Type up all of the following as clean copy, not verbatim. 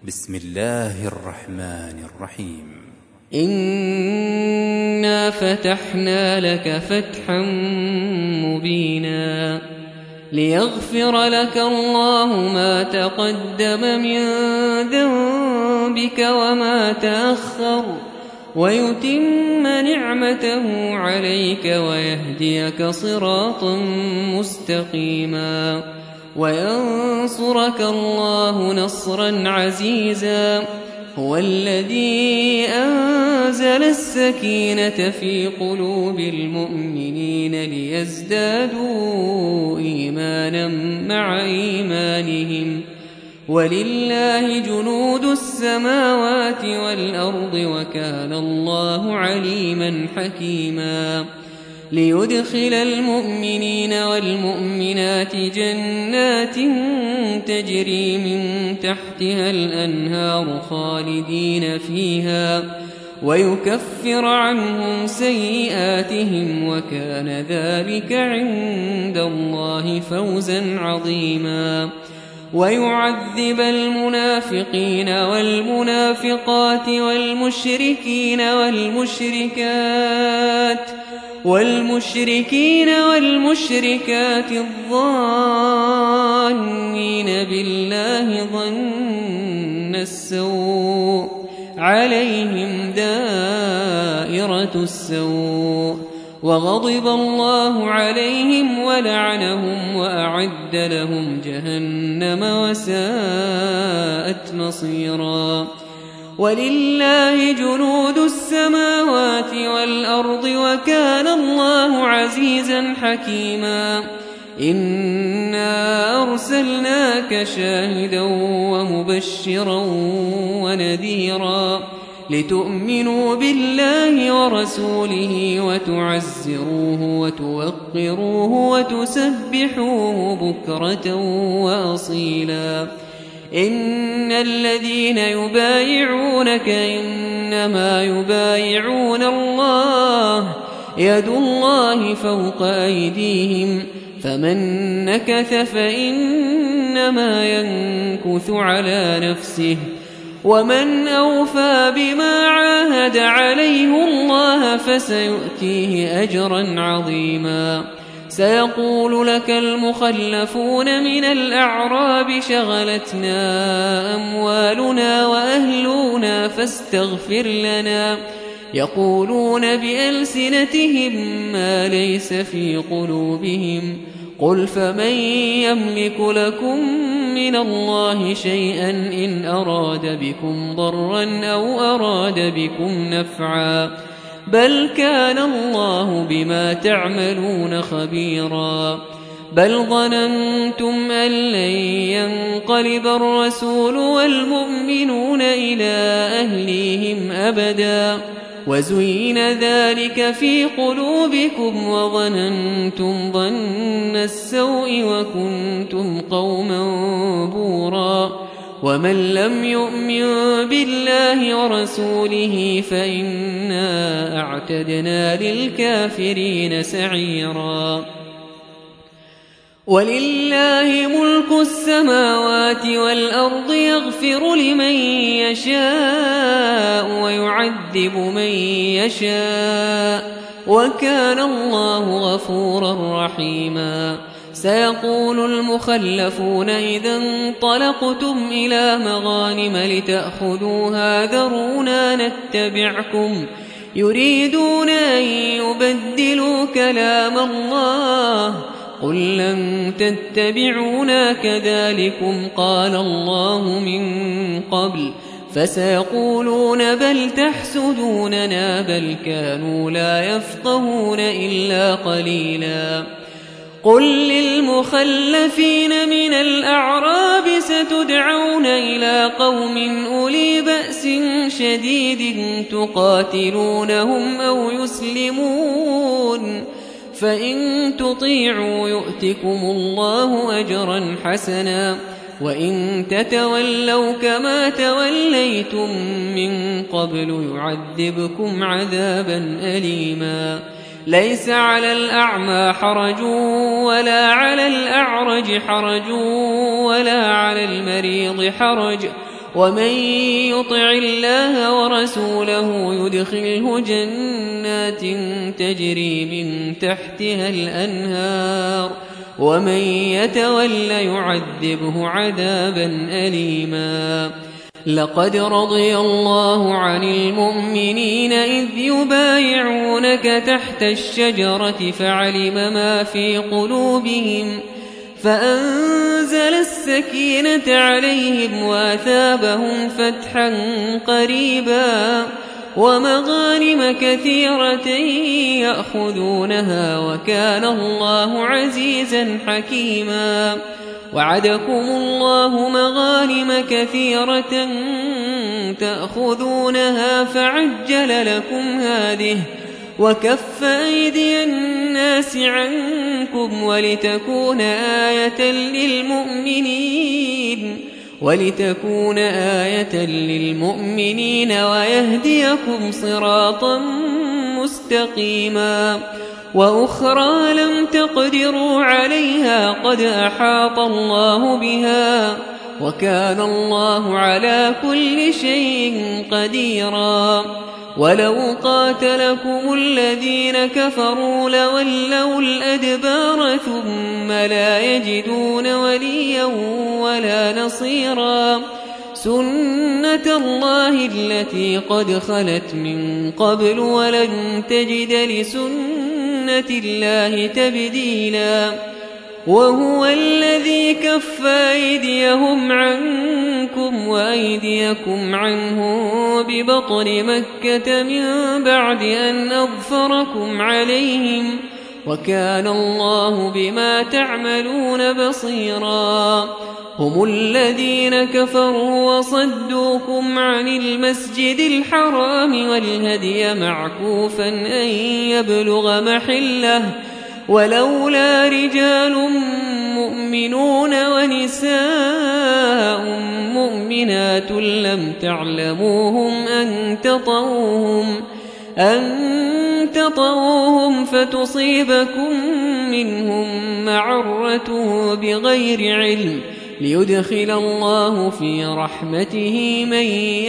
بسم الله الرحمن الرحيم. إنا فتحنا لك فتحا مبينا ليغفر لك الله ما تقدم من ذنبك وما تأخر ويتم نعمته عليك ويهديك صراطا مستقيما وينصرك الله نصرا عزيزا. هو الذي أنزل السكينة في قلوب المؤمنين ليزدادوا إيمانا مع إيمانهم ولله جنود السماوات والأرض وكان الله عليما حكيما. ليدخل المؤمنين والمؤمنات جنات تجري من تحتها الأنهار خالدين فيها ويكفر عنهم سيئاتهم وكان ذلك عند الله فوزا عظيما. ويعذب المنافقين والمنافقات والمشركين والمشركات الظانين بالله ظن السوء عليهم دائرة السوء وغضب الله عليهم ولعنهم وأعد لهم جهنم وساءت مصيرا. ولله جنود السماوات والأرض وكان الله عزيزا حكيما. إنا أرسلناك شاهدا ومبشرا ونذيرا لتؤمنوا بالله ورسوله وتعزروه وتوقروه وتسبحوه بكرة وأصيلا. إن الذين يبايعونك إنما يبايعون الله يد الله فوق أيديهم فمن نكث فإنما ينكث على نفسه ومن أوفى بما عاهد عليه الله فسيؤتيه أجرا عظيما. سيقول لك المخلفون من الأعراب شغلتنا أموالنا وأهلنا فاستغفر لنا يقولون بألسنتهم ما ليس في قلوبهم قل فمن يملك لكم من الله شيئا إن أراد بكم ضرا أو أراد بكم نفعا بل كان الله بما تعملون خبيرا. بل ظننتم أن لن ينقلب الرسول والمؤمنون إلى أهليهم أبدا وزين ذلك في قلوبكم وظننتم ظن السوء وكنتم قوما بورا. ومن لم يؤمن بالله ورسوله فإنا أعتدنا للكافرين سعيرا. ولله ملك السماوات والأرض يغفر لمن يشاء ويعذب من يشاء وكان الله غفورا رحيما. سيقول المخلفون إذا انطلقتم إلى مغانم لتأخذوها ذرونا نتبعكم يريدون أن يبدلوا كلام الله قل لن تتبعونا كذلكم قال الله من قبل فسيقولون بل تحسدوننا بل كانوا لا يفقهون إلا قليلا. قل للمخلفين من الأعراب ستدعون إلى قوم أولي بأس شديد تقاتلونهم أو يسلمون فإن تطيعوا يؤتكم الله أجرا حسنا وإن تتولوا كما توليتم من قبل يعذبكم عذابا أليما. ليس على الأعمى حرج ولا على الأعرج حرج ولا على المريض حرج ومن يطع الله ورسوله يدخله جنات تجري من تحتها الأنهار ومن يتول يعذبه عذابا أليما. لقد رضي الله عن المؤمنين إذ يبايعونك تحت الشجرة فعلم ما في قلوبهم فأنزل السكينة عليهم وأثابهم فتحا قريبا ومغانم كثيرة يأخذونها وكان الله عزيزا حكيما. وعدكم الله مغانم كثيرة تأخذونها فعجل لكم هذه وكف أيدي الناس عنكم ولتكون آية للمؤمنين ويهديكم صراطا مستقيما. وأخرى لم تقدروا عليها قد أحاط الله بها وكان الله على كل شيء قديرا. ولو قاتلكم الذين كفروا لولوا الأدبار ثم لا يجدون وليا ولا نصيرا. سنة الله التي قد خلت من قبل ولن تجد لسنة الله تبديلا. وهو الذي كف أيديهم عنكم وأيديكم عنهم ببطن مكة من بعد أن أظفركم عليهم وكان الله بما تعملون بصيرا. هم الذين كفروا وصدوكم عن المسجد الحرام والهدي معكوفا أن يبلغ محله ولولا رجال مؤمنون ونساء مؤمنات لم تعلموهم أن تطؤوهم فتصيبكم منهم معرة بغير علم ليدخل الله في رحمته من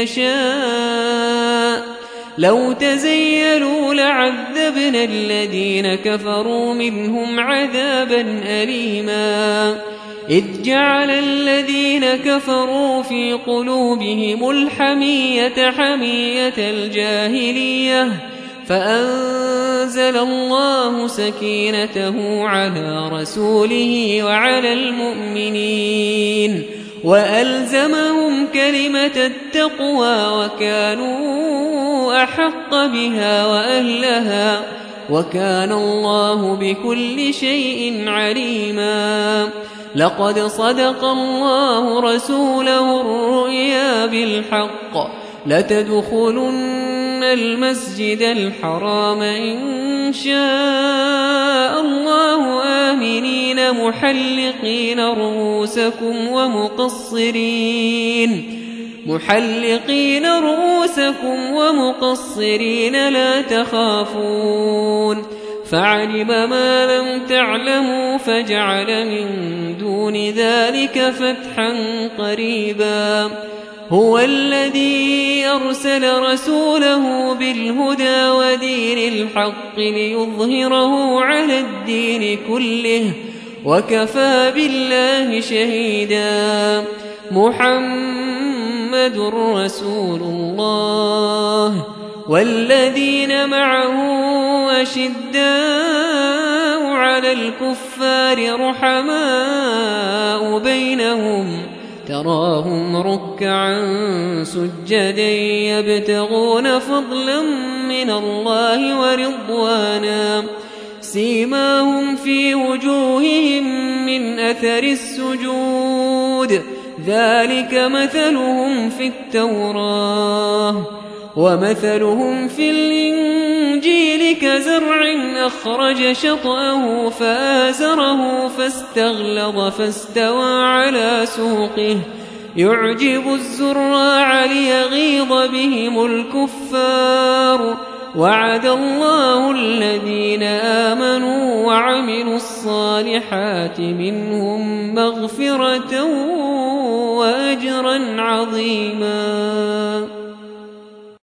يشاء. لو تزيلوا لعذبنا الذين كفروا منهم عذابا أليما. إذ جعل الذين كفروا في قلوبهم الحمية حمية الجاهلية فأنزل الله سكينته على رسوله وعلى المؤمنين وألزمهم كلمة التقوى وكانوا أحق بها وأهلها وكان الله بكل شيء عليما. لقد صدق الله رسوله الرؤيا بالحق لتدخلن المسجد الحرام إن شاء الله آمنين محلقين رؤوسكم ومقصرين لا تخافون فعلم ما لم تعلموا فجعل من دون ذلك فتحا قريبا. هو الذي أرسل رسوله بالهدى ودين الحق ليظهره على الدين كله وكفى بالله شهيدا. محمد رسول الله والذين معه أشداء على الكفار رحماء بينهم تراهم ركعا سجدا يبتغون فضلا من الله ورضوانا سيماهم في وجوههم من أثر السجود ذلك مثلهم في التوراة ومثلهم في الإنجيل كزرع أخرج شطأه فآزره فاستغلظ فاستوى على سوقه يعجب الزراع ليغيظ بهم الكفار وعد الله الذين آمنوا وعملوا الصالحات منهم مغفرة وأجرا عظيما.